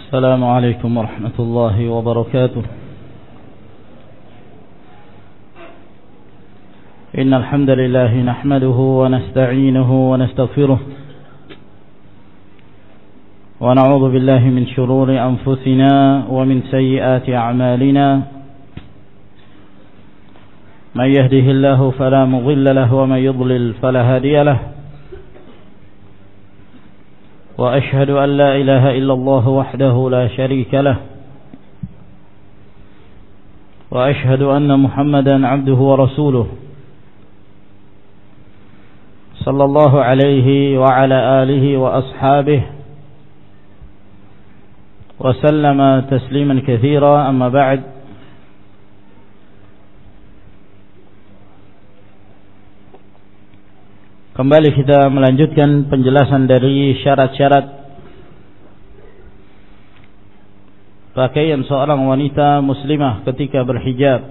السلام عليكم ورحمة الله وبركاته. إن الحمد لله نحمده ونستعينه ونستغفره ونعوذ بالله من شرور أنفسنا ومن سيئات أعمالنا. من يهده الله فلا مضل له ومن يضلل فلا هادي له. وأشهد أن لا إله إلا الله وحده لا شريك له. وأشهد أن محمدا عبده ورسوله صلى الله عليه وعلى آله وأصحابه وسلم تسليما كثيرا. أما بعد، kembali kita melanjutkan penjelasan dari syarat-syarat pakaian seorang wanita muslimah ketika berhijab.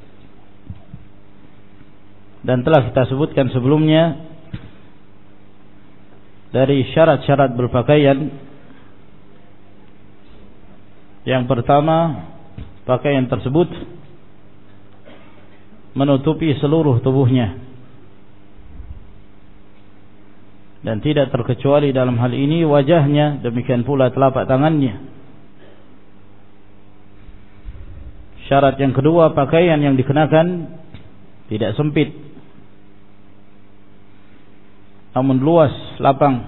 Dan telah kita sebutkan sebelumnya dari syarat-syarat berpakaian. Yang pertama, pakaian tersebut menutupi seluruh tubuhnya, dan tidak terkecuali dalam hal ini wajahnya, demikian pula telapak tangannya. Syarat yang kedua, pakaian yang dikenakan tidak sempit, namun luas, lapang,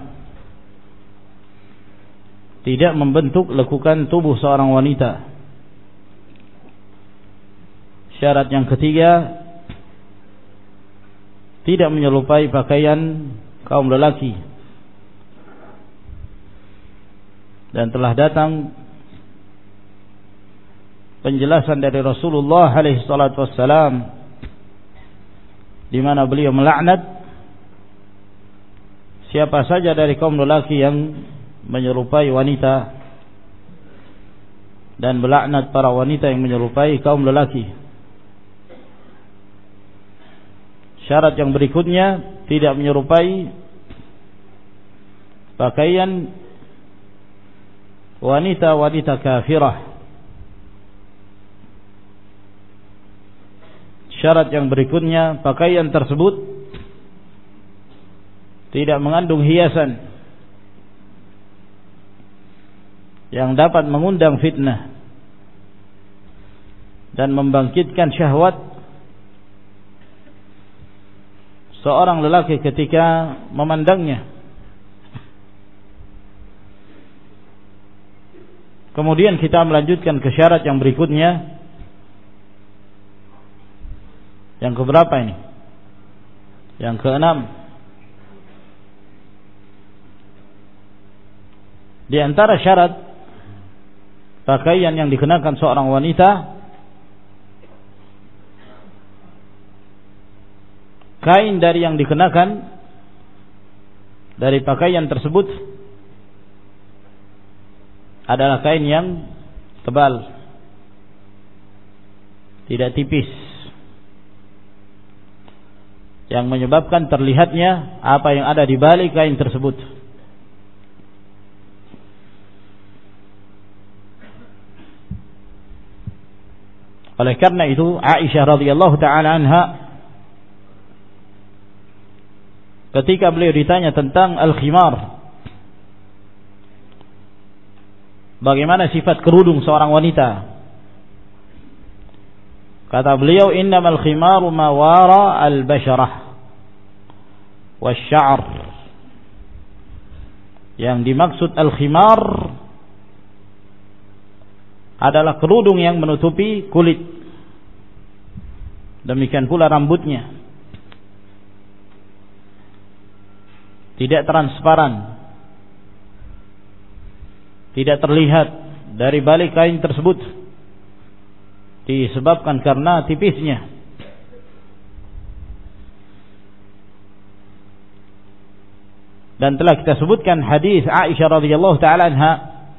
tidak membentuk lekukan tubuh seorang wanita. Syarat yang ketiga, tidak menyerupai pakaian kaum lelaki. Dan telah datang penjelasan dari Rasulullah alaihi salatu wassalam, di mana beliau melaknat siapa saja dari kaum lelaki yang menyerupai wanita, dan melaknat para wanita yang menyerupai kaum lelaki. Syarat yang berikutnya, tidak menyerupai pakaian wanita-wanita kafirah. Syarat yang berikutnya, pakaian tersebut tidak mengandung hiasan yang dapat mengundang fitnah dan membangkitkan syahwat seorang lelaki ketika memandangnya. Kemudian kita melanjutkan ke syarat yang berikutnya. Yang keberapa ini? Yang keenam. Di antara syarat pakaian yang dikenakan seorang wanita, kain dari yang dikenakan dari pakaian tersebut adalah kain yang tebal, tidak tipis, yang menyebabkan terlihatnya apa yang ada di balik kain tersebut. Oleh karena itu, Aisyah radhiyallahu taala anha, ketika beliau ditanya tentang al-khimar, bagaimana sifat kerudung seorang wanita, kata beliau, innamal khimaru ma wara al-basharah wasy-sya'r. Yang dimaksud al-khimar adalah kerudung yang menutupi kulit, demikian pula rambutnya, tidak transparan, tidak terlihat dari balik kain tersebut, disebabkan karena tipisnya. Dan telah kita sebutkan hadis Aisyah radhiyallahu taala anha,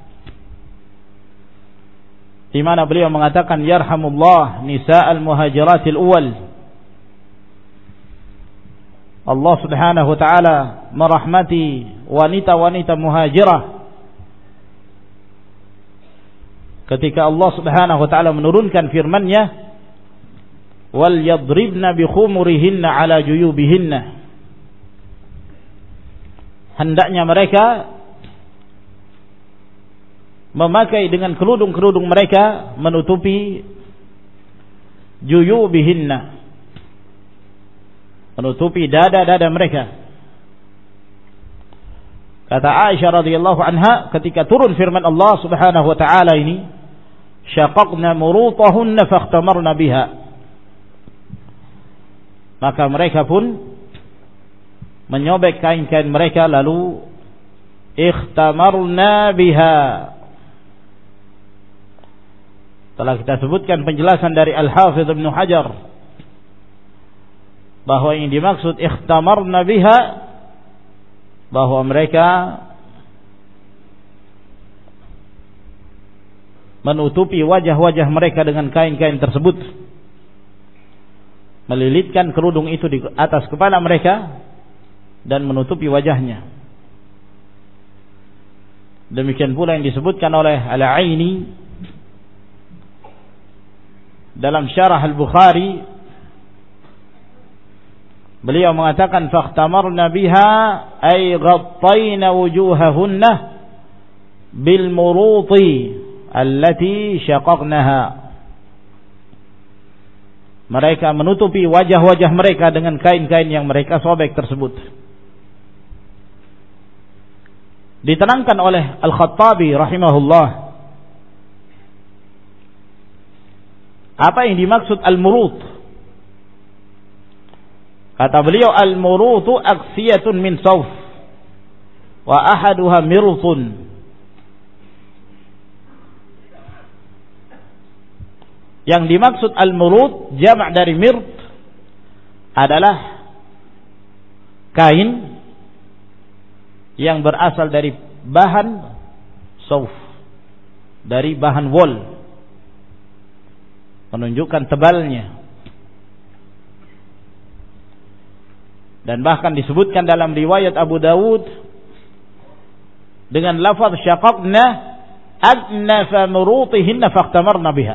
di mana beliau mengatakan, yarhamullah nisa'al muhajiratil awwal. Allah Subhanahu wa taala merahmati wanita-wanita muhajirah ketika Allah Subhanahu wa taala menurunkan firman-Nya, wal yadribna bi khumurihinna ala juyubihinna, hendaknya mereka memakai dengan kerudung-kerudung mereka menutupi juyubihinna, menutupi dada-dada mereka. Kata Aisyah radhiyallahu anha ketika turun firman Allah Subhanahu wa taala ini, syaqaqna murutahunna fakhtamarna biha, maka mereka pun menyobek kain-kain mereka lalu ikhtamarna biha. Telah kita sebutkan penjelasan dari Al-Hafidz Ibnu Hajar bahwa yang dimaksud ikhtamarna biha, bahwa mereka menutupi wajah-wajah mereka dengan kain-kain tersebut, melilitkan kerudung itu di atas kepala mereka dan menutupi wajahnya. Demikian pula yang disebutkan oleh Al-Aini dalam Syarah Al-Bukhari, beliau mengatakan fakhtamarna biha ay ghattayna wujuhahunna bil muruti allati syaqaqnaha. Mereka menutupi wajah-wajah mereka dengan kain-kain yang mereka sobek tersebut. Diterangkan oleh Al-Khattabi rahimahullah apa yang dimaksud al-murut. Kata beliau, al-murutu aksiyatun min sawf wa ahaduha mirtun. Yang dimaksud al-murut jama' dari mirt adalah kain yang berasal dari bahan sawf, dari bahan wol, menunjukkan tebalnya. Dan bahkan disebutkan dalam riwayat Abu Dawud dengan lafaz syaqaqna adnafa murutihinna fakhtamarna biha,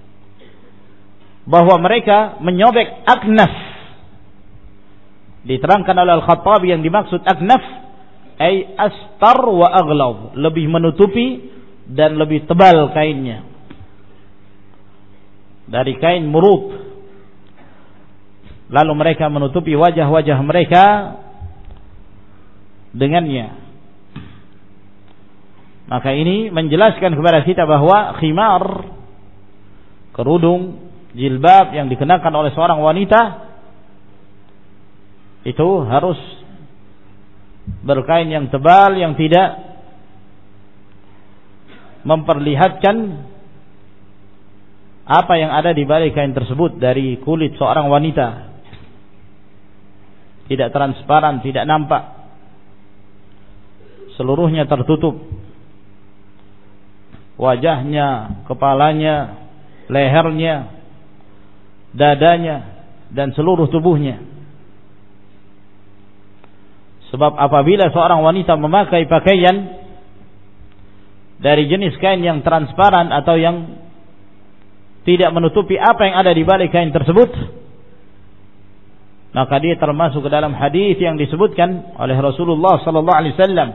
bahwa mereka menyobek aknaf. Diterangkan oleh Al-Khattabi yang dimaksud aknaf ay astar wa aghlab, lebih menutupi dan lebih tebal kainnya dari kain murut. Lalu mereka menutupi wajah-wajah mereka dengannya. Maka ini menjelaskan kepada kita bahwa khimar, kerudung, jilbab yang dikenakan oleh seorang wanita itu harus berkain yang tebal, yang tidak memperlihatkan apa yang ada di balik kain tersebut dari kulit seorang wanita. Tidak transparan, tidak nampak, seluruhnya tertutup, wajahnya, kepalanya, lehernya, dadanya, dan seluruh tubuhnya. Sebab apabila seorang wanita memakai pakaian dari jenis kain yang transparan atau yang tidak menutupi apa yang ada di balik kain tersebut, maka dia termasuk ke dalam hadis yang disebutkan oleh Rasulullah sallallahu alaihi wasallam,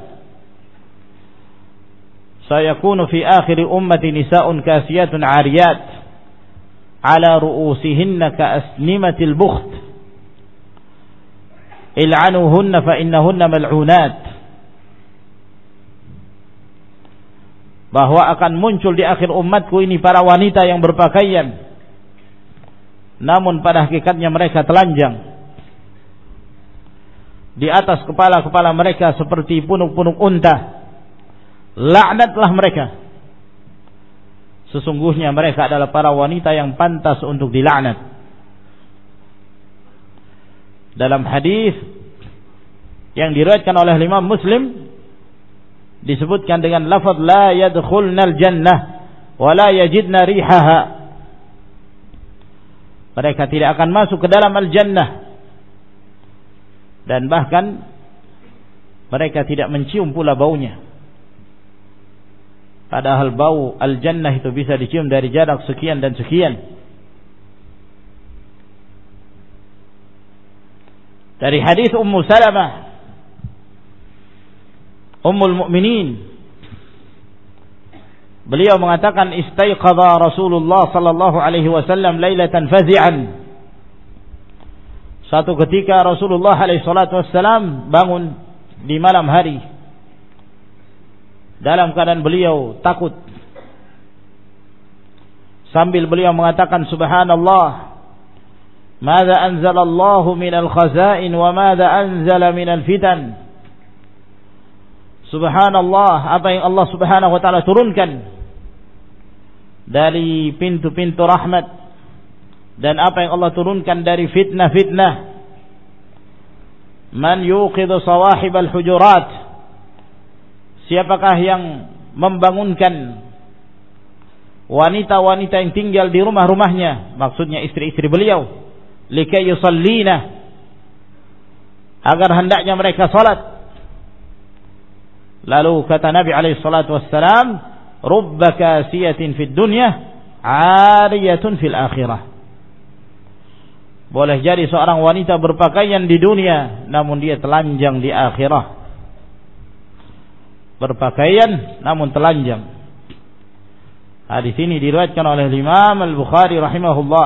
sayakunu fi akhir ummati nisa'un kasiyatun 'ariyat 'ala ru'usihinna ka'asnimatil bukht il'anuhunna fa innahunna mal'unat. Bahwa akan muncul di akhir umatku ini para wanita yang berpakaian, namun pada hakikatnya mereka telanjang. Di atas kepala-kepala mereka seperti punuk-punuk unta. Laknatlah mereka. Sesungguhnya mereka adalah para wanita yang pantas untuk dilaknat. Dalam hadis yang diriwayatkan oleh Imam Muslim disebutkan dengan lafaz la yadkhulnal jannah wa la yajidna rihaha. Mereka tidak akan masuk ke dalam al-jannah dan bahkan mereka tidak mencium pula baunya. Padahal bau al-jannah itu bisa dicium dari jarak sekian dan sekian. Dari hadis Ummu Salamah Ummul Mukminin, beliau mengatakan istaiqadha Rasulullah sallallahu alaihi wasallam lailatan fazi'an. Suatu ketika Rasulullah alaihi salatu wasallam bangun di malam hari dalam keadaan beliau takut, sambil beliau mengatakan subhanallah, madza anzalallahu minal khazain wa madza anzala minal fitan. Subhanallah, apa yang Allah subhanahu wa ta'ala turunkan dari pintu-pintu rahmat, dan apa yang Allah turunkan dari fitnah-fitnah. Man yuqidhu sawahibal hujurat, siapakah yang membangunkan wanita-wanita yang tinggal di rumah-rumahnya, maksudnya istri-istri beliau, likai yusallina, agar hendaknya mereka salat. Lalu kata Nabi alaihi salatu wassalam, rubba kasiyatin fid dunya 'ariyatun fil akhirah. Boleh jadi seorang wanita berpakaian di dunia namun dia telanjang di akhirah. Berpakaian namun telanjang. Hadis ini diriwayatkan oleh Imam Al-Bukhari rahimahullah.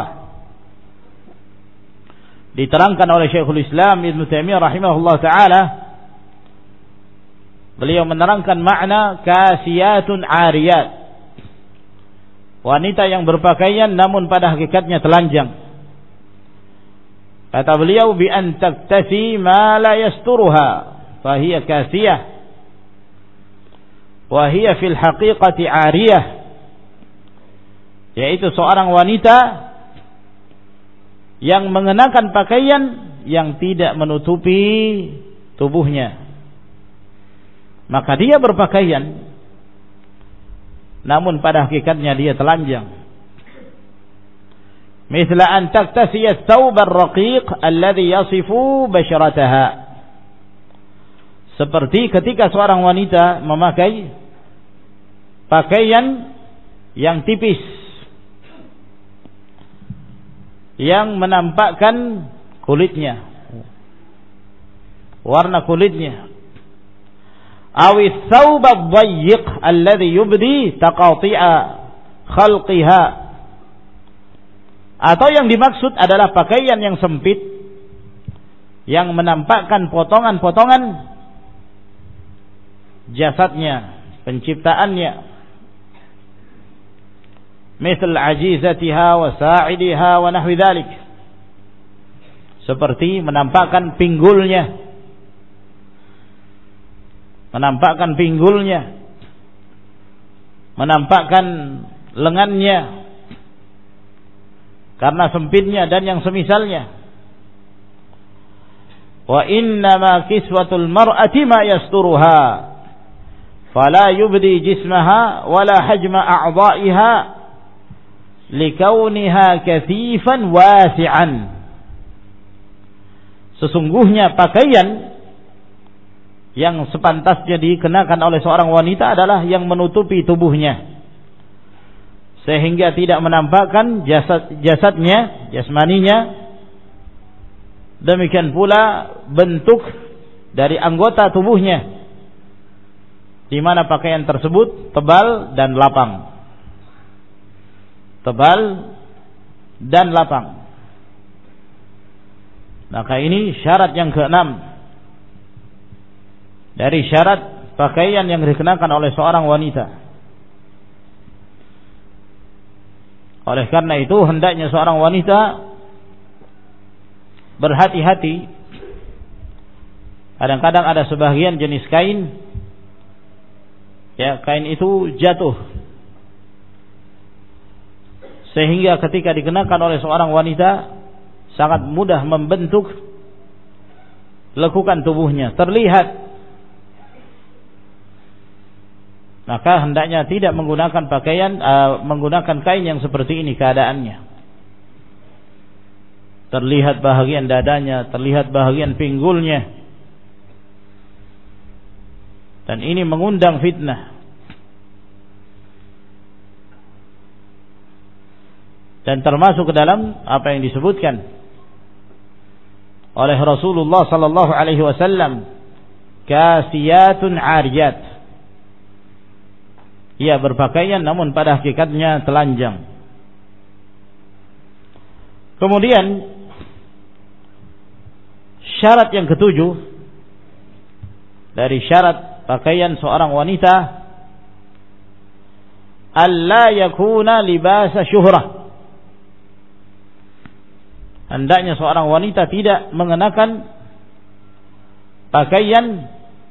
Diterangkan oleh Syekhul Islam Ibnu Taimiyah rahimahullah taala. Beliau menerangkan makna kasiyatun ariyat, wanita yang berpakaian namun pada hakikatnya telanjang. Kata beliau, bi an taktasi ma la yasturuha fa hiya kasiyah wa hiya fil haqiqati ariyah, yaitu seorang wanita yang mengenakan pakaian yang tidak menutupi tubuhnya, maka dia berpakaian namun pada hakikatnya dia telanjang. Mithla an taktasiya thawb ar-raqiq alladhi yasifu basharataha, seperti ketika seorang wanita memakai pakaian yang tipis yang menampakkan kulitnya, warna kulitnya. Awi thawb ad-dayyiq alladhi yubdi taqati'a khalqiha, atau yang dimaksud adalah pakaian yang sempit yang menampakkan potongan-potongan jasadnya, penciptaannya, misal ajizatiha wa sa'idiha wa nahwi dzalik, seperti menampakkan pinggulnya, menampakkan lengannya karena sempitnya dan yang semisalnya. Wa innama kiswatul mar'ati ma yasturuha fala yubdi jismaha wala hajma a'dha'iha likauniha kathifan wasi'an. Sesungguhnya pakaian yang sepantasnya dikenakan oleh seorang wanita adalah yang menutupi tubuhnya sehingga tidak menampakkan jasadnya, jasmaninya. Demikian pula bentuk dari anggota tubuhnya, di mana pakaian tersebut tebal dan lapang. Maka ini syarat yang keenam dari syarat pakaian yang dikenakan oleh seorang wanita. Oleh karena itu hendaknya seorang wanita berhati-hati. Kadang-kadang ada sebagian jenis kain, ya, kain itu jatuh sehingga ketika dikenakan oleh seorang wanita sangat mudah membentuk lekukan tubuhnya, terlihat. Maka hendaknya tidak menggunakan menggunakan kain yang seperti ini keadaannya. Terlihat bahagian dadanya, terlihat bahagian pinggulnya. Dan ini mengundang fitnah. dan termasuk ke dalam apa yang disebutkan oleh Rasulullah sallallahu alaihi wasallam, kasiyatun ariyat. Ia berpakaian namun pada hakikatnya telanjang. Kemudian syarat yang ketujuh dari syarat pakaian seorang wanita, alla yakuna libasa syuhrah. Hendaknya seorang wanita tidak mengenakan pakaian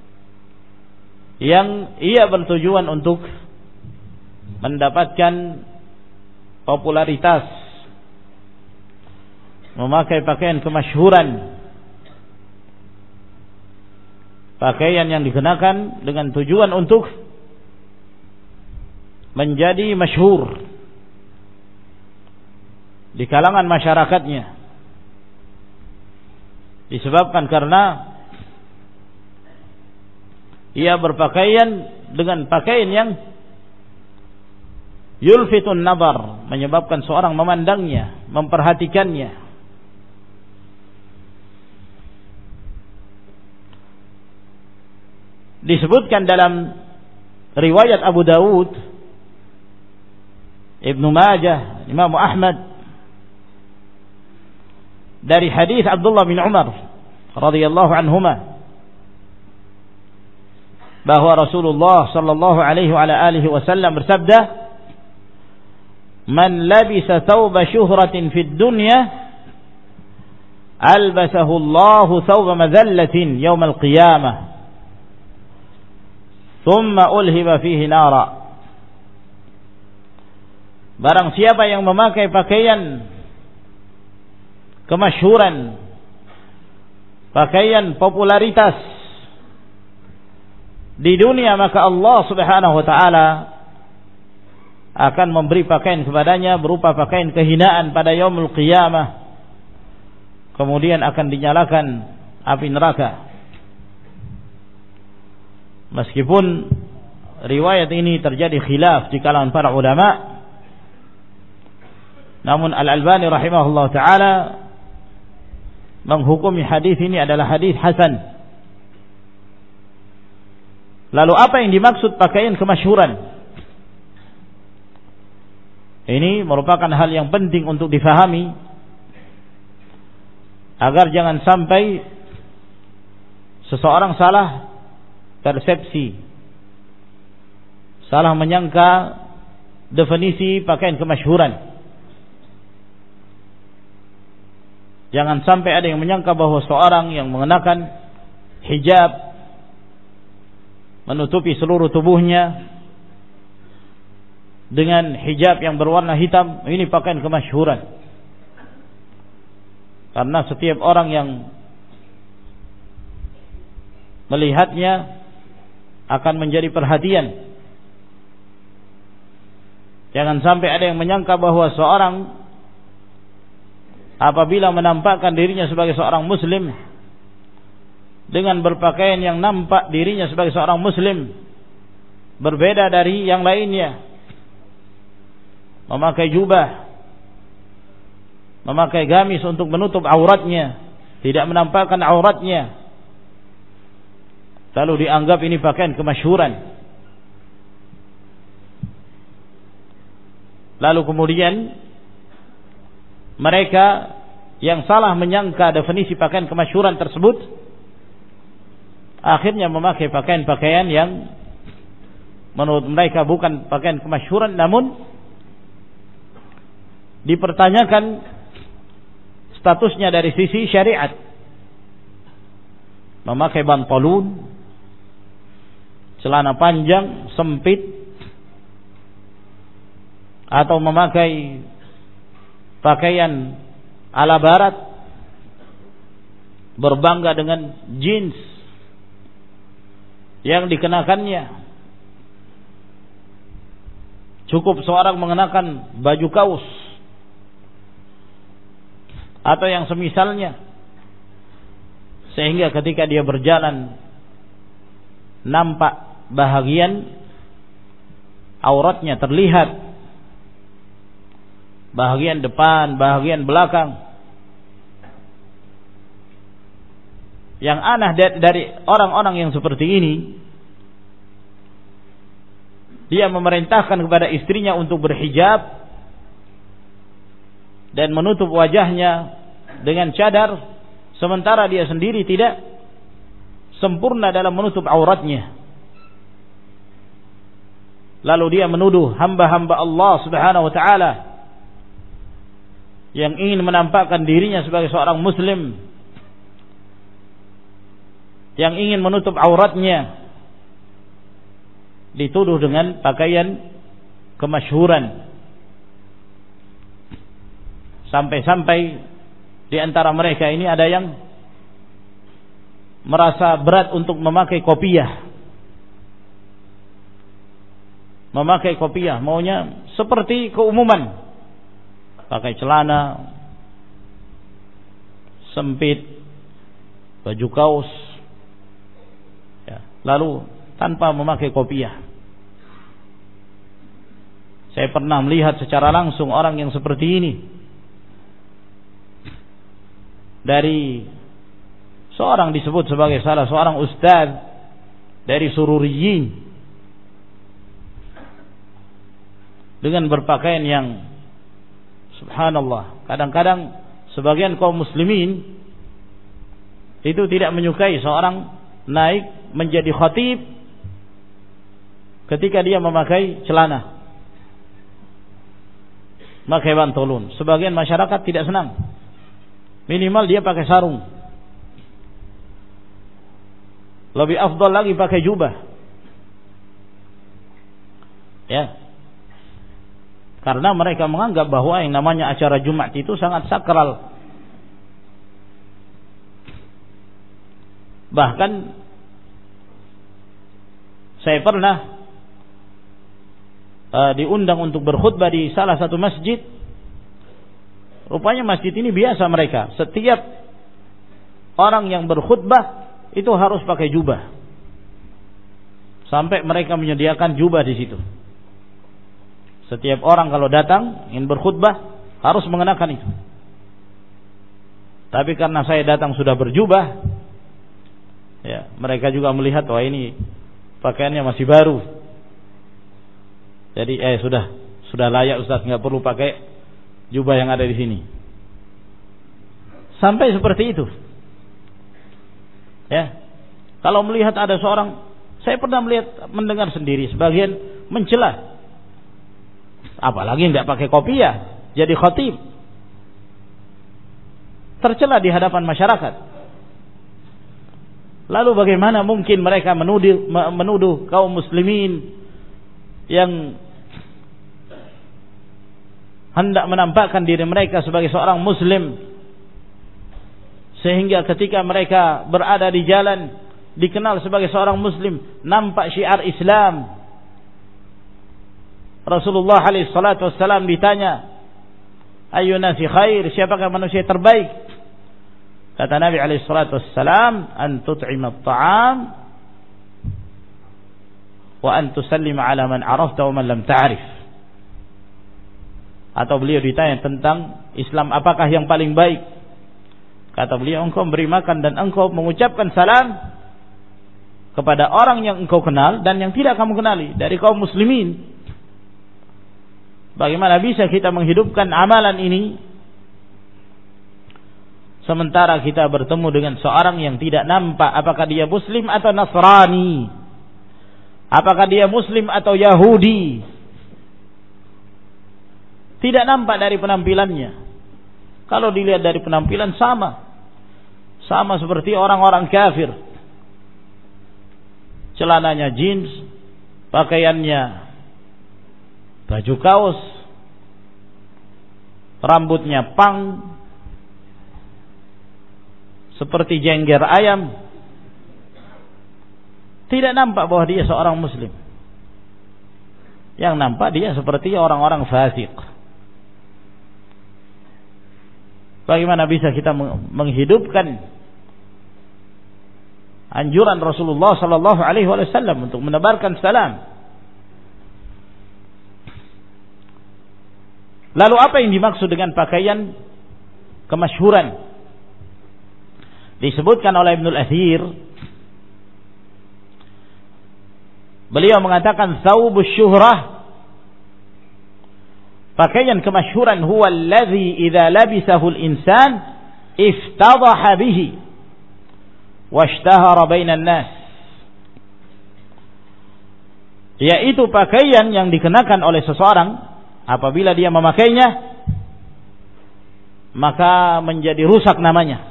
yang ia bertujuan untuk mendapatkan popularitas, memakai pakaian kemasyhuran, pakaian yang dikenakan dengan tujuan untuk menjadi masyhur di kalangan masyarakatnya, disebabkan karena ia berpakaian dengan pakaian yang yulfitun nazar, menyebabkan seorang memandangnya, memperhatikannya. Disebutkan dalam riwayat Abu Dawud, Ibnu Majah, Imam Ahmad, dari hadis Abdullah bin Umar radhiyallahu anhuma, bahwa Rasulullah sallallahu alaihi wa alihi wasallam bersabda, "Man labisa thawba syuhratin fid dunya, albasahu Allahu thawba madhallatin yaumal qiyamah, thumma ulhiba fihi nara." Barang siapa yang memakai pakaian kemasyhuran, pakaian popularitas di dunia, maka Allah Subhanahu wa taala akan memberi pakaian kepadanya berupa pakaian kehinaan pada yaumul qiyamah, kemudian akan dinyalakan api neraka. Meskipun riwayat ini terjadi khilaf di kalangan para ulama, namun Al-Albani rahimahullah taala menghukumi hadis ini adalah hadis hasan. Lalu apa yang dimaksud pakaian kemasyhuran? Ini merupakan hal yang penting untuk difahami agar jangan sampai seseorang salah persepsi, salah menyangka definisi pakaian kemasyhuran. Jangan sampai ada yang menyangka bahwa seorang yang mengenakan hijab, menutupi seluruh tubuhnya dengan hijab yang berwarna hitam, ini pakaian kemasyhuran. Karena setiap orang yang melihatnya akan menjadi perhatian. Jangan sampai ada yang menyangka bahwa seorang apabila menampakkan dirinya sebagai seorang muslim dengan berpakaian yang nampak dirinya sebagai seorang muslim berbeda dari yang lainnya, memakai jubah, memakai gamis untuk menutup auratnya, tidak menampakkan auratnya, lalu dianggap ini pakaian kemasyhuran. Lalu kemudian mereka yang salah menyangka definisi pakaian kemasyhuran tersebut akhirnya memakai pakaian-pakaian yang menurut mereka bukan pakaian kemasyhuran, namun dipertanyakan statusnya dari sisi syariat. Memakai bantalun, celana panjang sempit, atau memakai pakaian ala barat, berbangga dengan jeans yang dikenakannya. Cukup seorang mengenakan baju kaos atau yang semisalnya, sehingga ketika dia berjalan nampak bahagian auratnya terlihat, bahagian depan, bahagian belakang. Yang aneh dari orang-orang yang seperti ini, dia memerintahkan kepada istrinya untuk berhijab dan menutup wajahnya dengan cadar, sementara dia sendiri tidak sempurna dalam menutup auratnya. Lalu dia menuduh hamba-hamba Allah Subhanahu wa taala yang ingin menampakkan dirinya sebagai seorang muslim, yang ingin menutup auratnya, dituduh dengan pakaian kemasyhuran. Sampai-sampai di antara mereka ini ada yang merasa berat untuk memakai kopiah. Memakai kopiah, maunya seperti keumuman, pakai celana sempit, baju kaos, ya, lalu tanpa memakai kopiah. Saya pernah melihat secara langsung orang yang seperti ini dari seorang disebut sebagai salah seorang ustaz dari Sururiyin, dengan berpakaian yang subhanallah, kadang-kadang sebagian kaum muslimin itu tidak menyukai seorang naik menjadi khatib ketika dia memakai celana, memakai pantolon. Sebagian masyarakat tidak senang, minimal dia pakai sarung. Lebih afdal lagi pakai jubah. Ya. Karena mereka menganggap bahwa yang namanya acara Jumat itu sangat sakral. Bahkan saya pernah diundang untuk berkhutbah di salah satu masjid. Rupanya masjid ini biasa mereka, setiap orang yang berkhutbah itu harus pakai jubah. Sampai mereka menyediakan jubah di situ. Setiap orang kalau datang ingin berkhutbah harus mengenakan itu. Tapi karena saya datang sudah berjubah, ya, mereka juga melihat, wah ini pakaiannya masih baru. Jadi sudah layak Ustaz, nggak perlu pakai jubah yang ada di sini. Sampai seperti itu. Ya. Kalau melihat ada seorang, saya pernah mendengar sendiri sebagian mencela, apalagi enggak pakai kopiah jadi khatib. Tercela di hadapan masyarakat. Lalu bagaimana mungkin mereka menuduh kaum muslimin yang hendak menampakkan diri mereka sebagai seorang muslim, sehingga ketika mereka berada di jalan dikenal sebagai seorang muslim, nampak syiar Islam. Rasulullah alaihi salatu wassalam ditanya, ayyun nasi khair, siapakah manusia terbaik? Kata Nabi alaihi salatu wassalam, an tut'ima at-ta'am wa an tusallima ala man arafta wa man lam ta'rif. Atau beliau ditanya tentang Islam, apakah yang paling baik? Kata beliau, engkau memberi makan dan engkau mengucapkan salam kepada orang yang engkau kenal dan yang tidak kamu kenali dari kaum muslimin. Bagaimana bisa kita menghidupkan amalan ini sementara kita bertemu dengan seorang yang tidak nampak apakah dia muslim atau Nasrani, apakah dia muslim atau Yahudi. Tidak nampak dari penampilannya. Kalau dilihat dari penampilan sama seperti orang-orang kafir. Celananya jeans, pakaiannya baju kaos, rambutnya pang, seperti jengger ayam. Tidak nampak bahwa dia seorang muslim. Yang nampak dia seperti orang-orang fasik. Bagaimana bisa kita menghidupkan anjuran Rasulullah sallallahu alaihi wasallam untuk menebarkan salam? Lalu apa yang dimaksud dengan pakaian kemasyhuran? Disebutkan oleh Ibnul Athir, beliau mengatakan thawbus syuhrah, pakaian kemasyhuran huwa alladhi idza labisahu al-insan iftadaha bihi washtahara bainan nas, yaitu pakaian yang dikenakan oleh seseorang apabila dia memakainya maka menjadi rusak namanya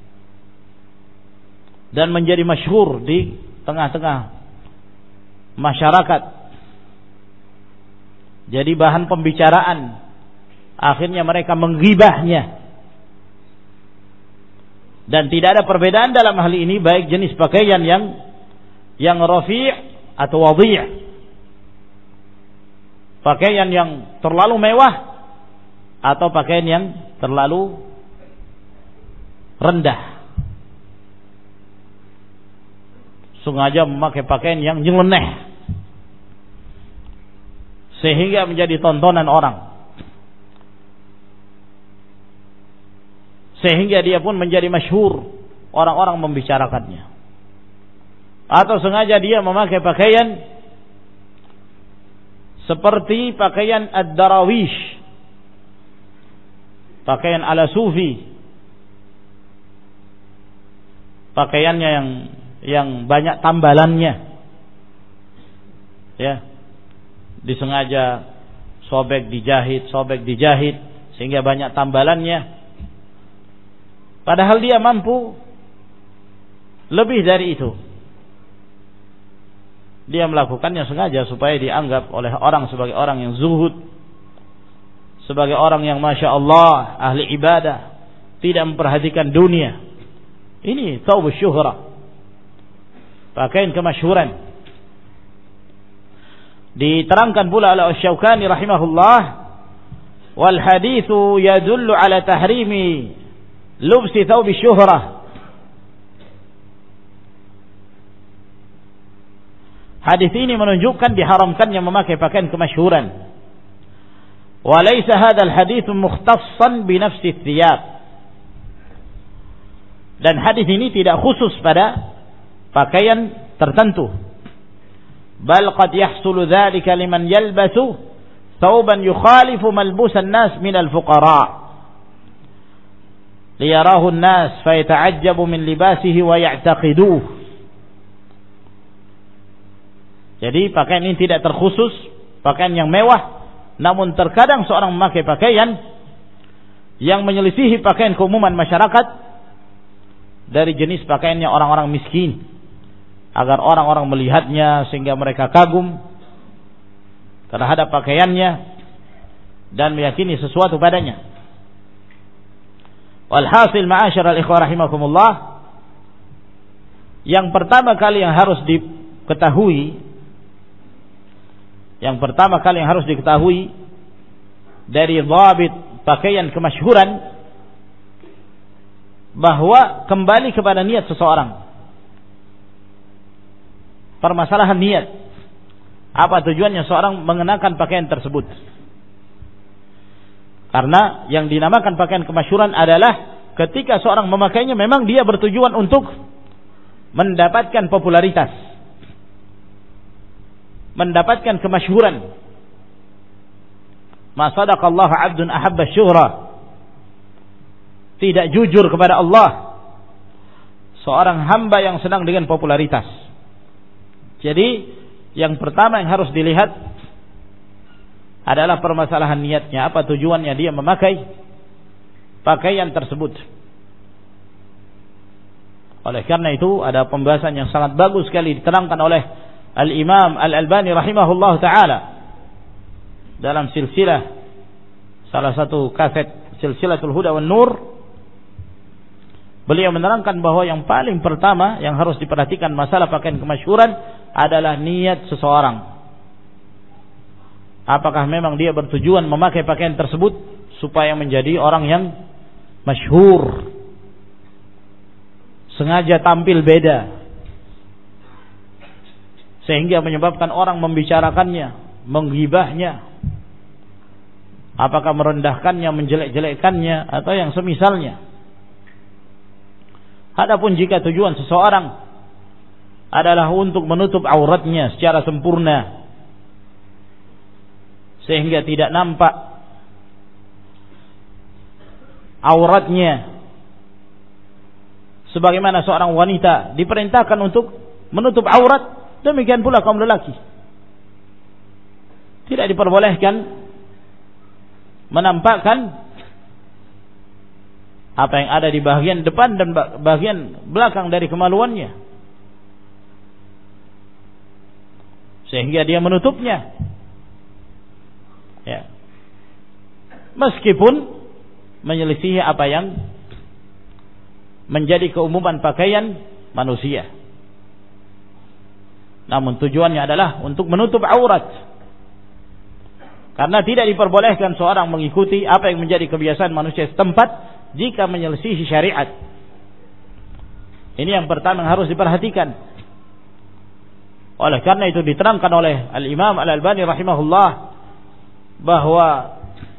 dan menjadi masyhur di tengah-tengah masyarakat, jadi bahan pembicaraan, akhirnya mereka menggibahnya. Dan tidak ada perbedaan dalam hal ini baik jenis pakaian yang rafi' atau wadhi', pakaian yang terlalu mewah atau pakaian yang terlalu rendah. Sengaja memakai pakaian yang nyeleneh sehingga menjadi tontonan orang, sehingga dia pun menjadi masyhur, orang-orang membicarakannya. Atau sengaja dia memakai pakaian seperti pakaian ad-darawish, pakaian ala sufi, pakaiannya yang banyak tambalannya, ya, disengaja sobek dijahit sehingga banyak tambalannya, padahal dia mampu lebih dari itu. Dia melakukannya sengaja supaya dianggap oleh orang sebagai orang yang zuhud, sebagai orang yang masya Allah ahli ibadah, tidak memperhatikan dunia. Ini thawbus syuhrah, pakaian kemasyhuran. Diterangkan pula oleh Asy-Syaukani rahimahullah, wal haditsu yadullu ala tahrimi lubsi thawbi syuhrah. Hadis ini menunjukkan diharamkannya memakai pakaian kemasyhuran. Wa laysa hadzal hadits mukhtassan bi nafsi thiyab. Dan hadis ini tidak khusus pada pakaian tertentu. Bal qad yahsulu dzalika liman yalbasu thawban yukhalifu malbusan nas minal fuqara. Liyarahu an-nas fayata'ajjabu min libasihi wa ya'taqiduhu. Jadi pakaian ini tidak terkhusus, pakaian yang mewah, namun terkadang seorang memakai pakaian yang menyelisihi pakaian keumuman masyarakat dari jenis pakaiannya orang-orang miskin, agar orang-orang melihatnya sehingga mereka kagum terhadap pakaiannya dan meyakini sesuatu padanya. Walhasil ma'asyiral ikhwah rahimakumullah, yang pertama kali yang harus diketahui dari dhabit pakaian kemasyhuran, bahwa kembali kepada niat seseorang. Permasalahan niat. Apa tujuannya seorang mengenakan pakaian tersebut? Karena yang dinamakan pakaian kemasyhuran adalah ketika seorang memakainya memang dia bertujuan untuk mendapatkan popularitas, mendapatkan kemasyhuran. Ma sadaqallahu 'abdun ahabba syuhra. Tidak jujur kepada Allah seorang hamba yang senang dengan popularitas. Jadi yang pertama yang harus dilihat adalah permasalahan niatnya. Apa tujuannya dia memakai pakaian tersebut? Oleh karena itu ada pembahasan yang sangat bagus sekali diterangkan oleh Al-Imam Al-Albani rahimahullah ta'ala dalam silsilah, salah satu kaset Silsilatul Huda wan Nur. Beliau menerangkan bahwa yang paling pertama yang harus diperhatikan masalah pakaian kemasyhuran adalah niat seseorang. Apakah memang dia bertujuan memakai pakaian tersebut supaya menjadi orang yang masyhur, sengaja tampil beda sehingga menyebabkan orang membicarakannya, menggibahnya, apakah merendahkannya, menjelek-jelekkannya, atau yang semisalnya. Adapun jika tujuan seseorang adalah untuk menutup auratnya secara sempurna sehingga tidak nampak auratnya, sebagaimana seorang wanita diperintahkan untuk menutup aurat, demikian pula kaum lelaki tidak diperbolehkan menampakkan apa yang ada di bagian depan dan bagian belakang dari kemaluannya, sehingga dia menutupnya, ya, meskipun menyelisihi apa yang menjadi keumuman pakaian manusia, namun tujuannya adalah untuk menutup aurat. Karena tidak diperbolehkan seorang mengikuti apa yang menjadi kebiasaan manusia setempat jika menyelisihi syariat. Ini yang pertama yang harus diperhatikan. Oleh karena itu diterangkan oleh Al-Imam Al-Albani rahimahullah bahwa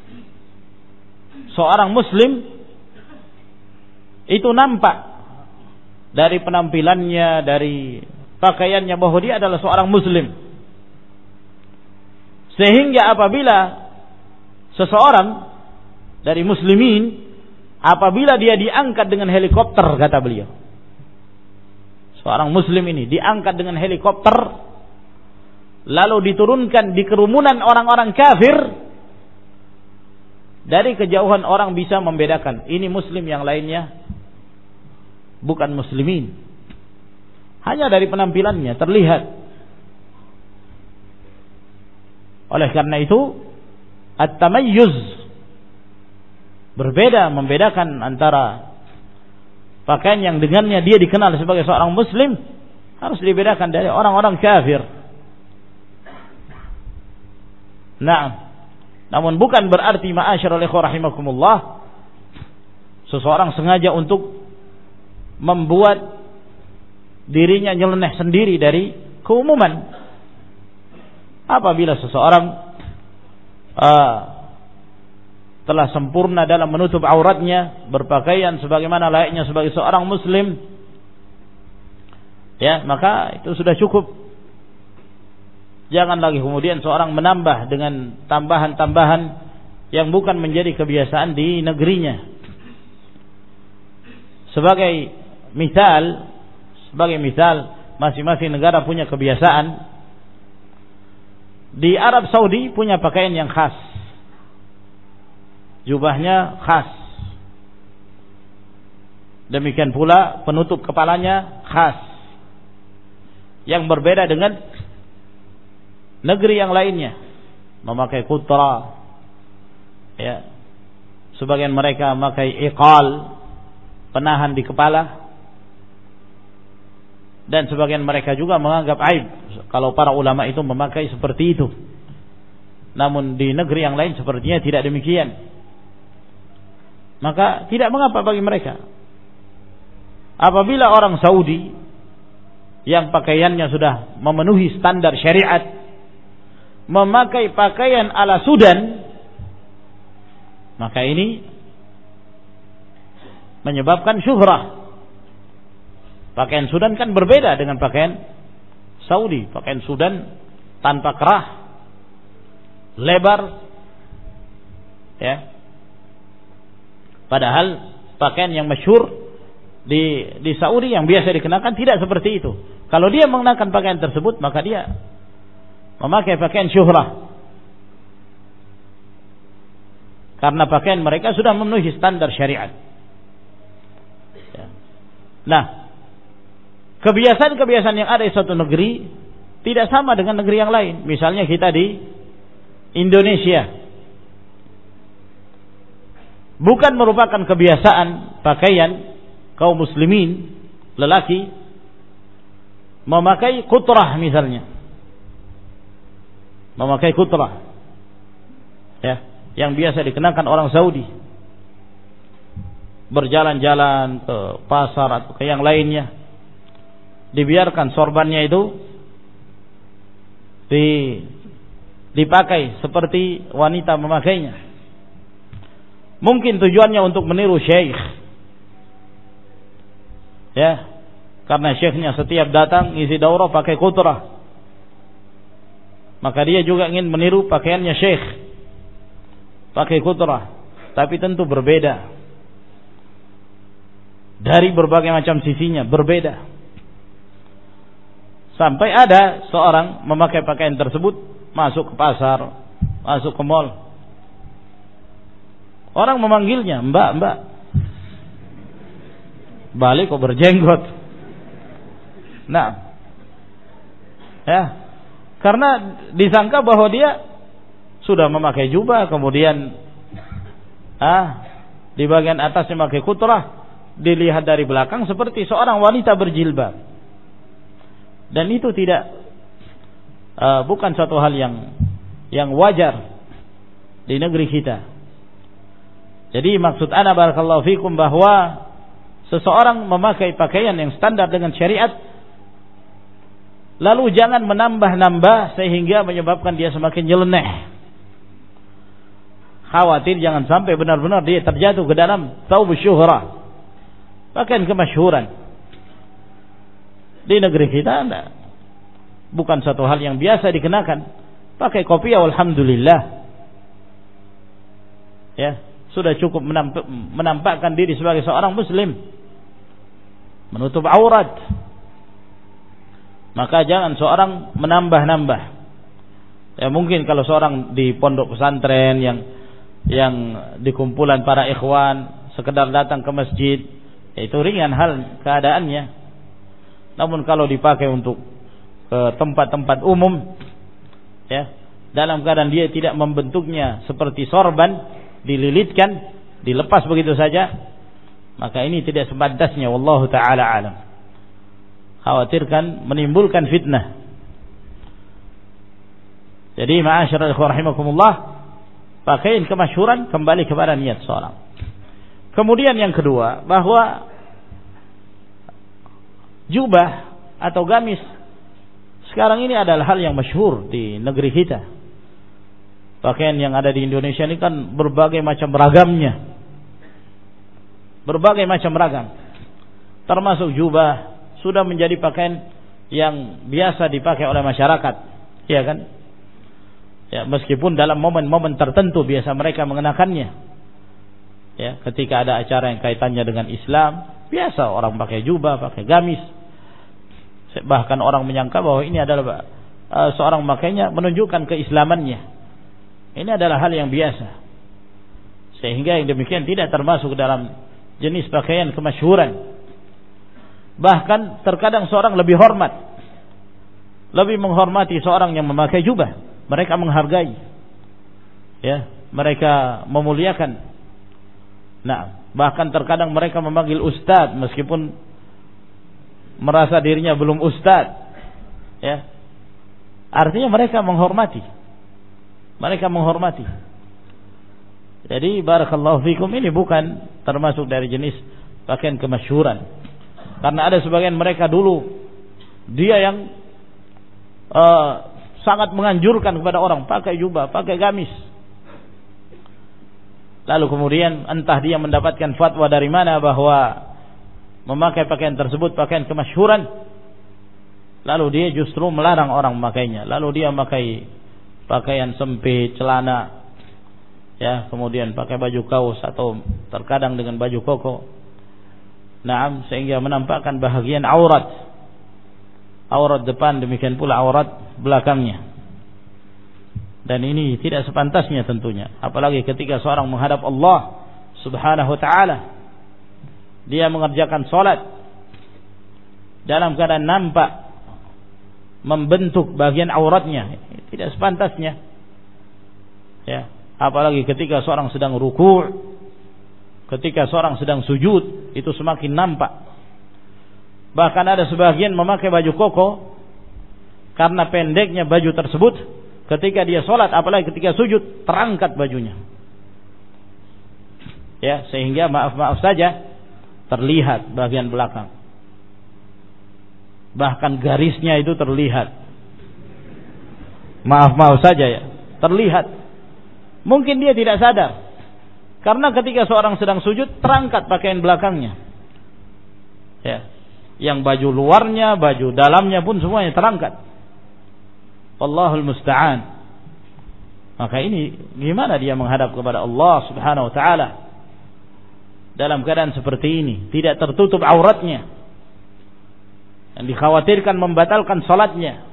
seorang muslim itu nampak dari penampilannya, dari pakaiannya, bahwa dia adalah seorang muslim. Sehingga apabila seseorang dari muslimin, apabila dia diangkat dengan helikopter, kata beliau, seorang muslim ini diangkat dengan helikopter lalu diturunkan di kerumunan orang-orang kafir, dari kejauhan orang bisa membedakan ini muslim, yang lainnya bukan muslimin. Hanya dari penampilannya terlihat. Oleh karena itu at-tamayyuz, berbeda, membedakan antara pakaian yang dengannya dia dikenal sebagai seorang muslim, harus dibedakan dari orang-orang kafir. Nah, namun bukan berarti ma'asyiral ikhwah rahimakumullah seseorang sengaja untuk membuat dirinya nyeleneh sendiri dari keumuman. Apabila seseorang telah sempurna dalam menutup auratnya, berpakaian sebagaimana layaknya sebagai seorang muslim, ya, maka itu sudah cukup. Jangan lagi kemudian seorang menambah dengan tambahan-tambahan yang bukan menjadi kebiasaan di negerinya. Sebagai misal, masing-masing negara punya kebiasaan. Di Arab Saudi punya pakaian yang khas, jubahnya khas, demikian pula penutup kepalanya khas, yang berbeda dengan negeri yang lainnya, memakai kutra, ya, sebagian mereka memakai iqal, penahan di kepala, dan sebagian mereka juga menganggap aib kalau para ulama itu memakai seperti itu. Namun di negeri yang lain sepertinya tidak demikian. Maka tidak mengapa bagi mereka. Apabila orang Saudi yang pakaiannya sudah memenuhi standar syariat memakai pakaian ala Sudan, maka ini menyebabkan syuhrah. Pakaian Sudan kan berbeda dengan pakaian Saudi. Pakaian Sudan tanpa kerah, lebar, ya. Padahal pakaian yang masyhur di Saudi yang biasa dikenakan tidak seperti itu. Kalau dia mengenakan pakaian tersebut, maka dia memakai pakaian syuhrah. Karena pakaian mereka sudah memenuhi standar syariat. Ya. Nah, kebiasaan-kebiasaan yang ada di suatu negeri tidak sama dengan negeri yang lain. Misalnya kita di Indonesia, bukan merupakan kebiasaan pakaian kaum muslimin lelaki memakai kutrah misalnya, memakai kutrah, ya, yang biasa dikenakan orang Saudi, berjalan-jalan ke pasar atau ke yang lainnya, dibiarkan sorbannya itu dipakai seperti wanita memakainya. Mungkin tujuannya untuk meniru syekh. Ya, karena syekhnya setiap datang isi daurah pakai kutrah, maka dia juga ingin meniru pakaiannya syekh, pakai kutrah. Tapi tentu berbeda, dari berbagai macam sisinya berbeda. Sampai ada seorang memakai pakaian tersebut masuk ke pasar, masuk ke mall. Orang memanggilnya, "Mbak, Mbak." Balik kok berjenggot. Nah, ya, karena disangka bahwa dia sudah memakai jubah, kemudian di bagian atasnya memakai kutrah, dilihat dari belakang seperti seorang wanita berjilbab. Dan itu bukan suatu hal yang wajar di negeri kita. Jadi maksud ana barakallahu fikum bahwa seseorang memakai pakaian yang standar dengan syariat, lalu jangan menambah-nambah sehingga menyebabkan dia semakin nyeleneh. Khawatir jangan sampai benar-benar dia terjatuh ke dalam thawb syuhrah, pakaian kemasyhuran. Di negeri kita bukan satu hal yang biasa dikenakan. Pakai kopiah alhamdulillah, ya, sudah cukup menampakkan diri sebagai seorang muslim, menutup aurat. Maka jangan seorang menambah-nambah. Ya, mungkin kalau seorang di pondok pesantren yang di kumpulan para ikhwan sekedar datang ke masjid, itu ringan hal keadaannya. Namun kalau dipakai untuk ke tempat-tempat umum, ya, dalam keadaan dia tidak membentuknya seperti sorban, dililitkan, dilepas begitu saja, maka ini tidak sepantasnya. Wallahu ta'ala alam. Khawatirkan menimbulkan fitnah. Jadi ma'asyiral ikhwan rahimakumullah, pakaian kemasyhuran kembali kepada niat seorang. Kemudian yang kedua, bahwa jubah atau gamis sekarang ini adalah hal yang masyhur di negeri kita. Pakaian yang ada di Indonesia ini kan berbagai macam ragamnya, berbagai macam ragam. Termasuk jubah sudah menjadi pakaian yang biasa dipakai oleh masyarakat, ya kan? Ya, meskipun dalam momen-momen tertentu biasa mereka mengenakannya. Ya, ketika ada acara yang kaitannya dengan Islam, biasa orang pakai jubah, pakai gamis. Bahkan orang menyangka bahwa ini adalah seorang memakainya menunjukkan keislamannya. Ini adalah hal yang biasa. Sehingga yang demikian tidak termasuk dalam jenis pakaian kemasyhuran. Bahkan terkadang seorang lebih hormat, lebih menghormati seorang yang memakai jubah. Mereka menghargai, ya, mereka memuliakan. Nah, bahkan terkadang mereka memanggil ustaz meskipun merasa dirinya belum ustaz, ya. Artinya mereka menghormati. Mereka menghormati. Jadi barakallahu fikum, ini bukan termasuk dari jenis pakaian kemasyhuran. Karena ada sebagian mereka dulu, dia yang sangat menganjurkan kepada orang pakai jubah, pakai gamis. Lalu kemudian entah dia mendapatkan fatwa dari mana bahwa memakai pakaian tersebut pakaian kemasyhuran, lalu dia justru melarang orang memakainya. Lalu dia memakai pakaian sempit, celana, ya, kemudian pakai baju kaos atau terkadang dengan baju koko. Naam, sehingga menampakkan bahagian aurat depan, demikian pula aurat belakangnya. Dan ini tidak sepantasnya tentunya, apalagi ketika seorang menghadap Allah Subhanahu wa ta'ala, dia mengerjakan salat dalam keadaan nampak membentuk bagian auratnya, tidak sepantasnya. Ya, apalagi ketika seorang sedang ruku', ketika seorang sedang sujud, itu semakin nampak. Bahkan ada sebagian memakai baju koko karena pendeknya baju tersebut. Ketika dia sholat, apalagi ketika sujud, terangkat bajunya, ya, sehingga maaf saja terlihat bagian belakang. Bahkan garisnya itu terlihat. Maaf saja ya, terlihat. Mungkin dia tidak sadar, Karena ketika seorang sedang sujud, terangkat pakaian belakangnya. Ya. Yang baju luarnya, baju dalamnya pun semuanya terangkat. Wallahul musta'an. Maka ini gimana dia menghadap kepada Allah Subhanahu wa taala dalam keadaan seperti ini, tidak tertutup auratnya. Yang dikhawatirkan membatalkan salatnya.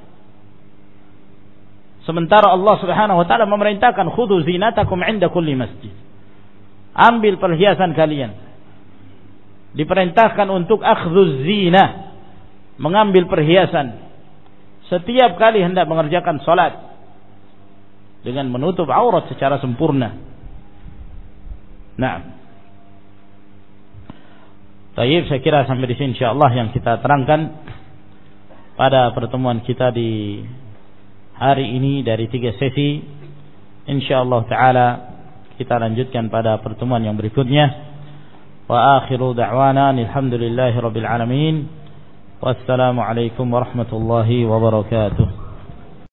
Sementara Allah Subhanahu wa taala memerintahkan khudhu zinatakum 'inda kulli masjid. Ambil perhiasan kalian. Diperintahkan untuk akhdhuz zinah, mengambil perhiasan setiap kali hendak mengerjakan salat dengan menutup aurat secara sempurna. Nah, baik, saya kira sampai di sini insyaallah yang kita terangkan pada pertemuan kita di hari ini dari 3 sesi. Insyaallah taala kita lanjutkan pada pertemuan yang berikutnya. Wa akhiru da'wana alhamdulillahi rabbil alamin. Wassalamu alaikum warahmatullahi wabarakatuh.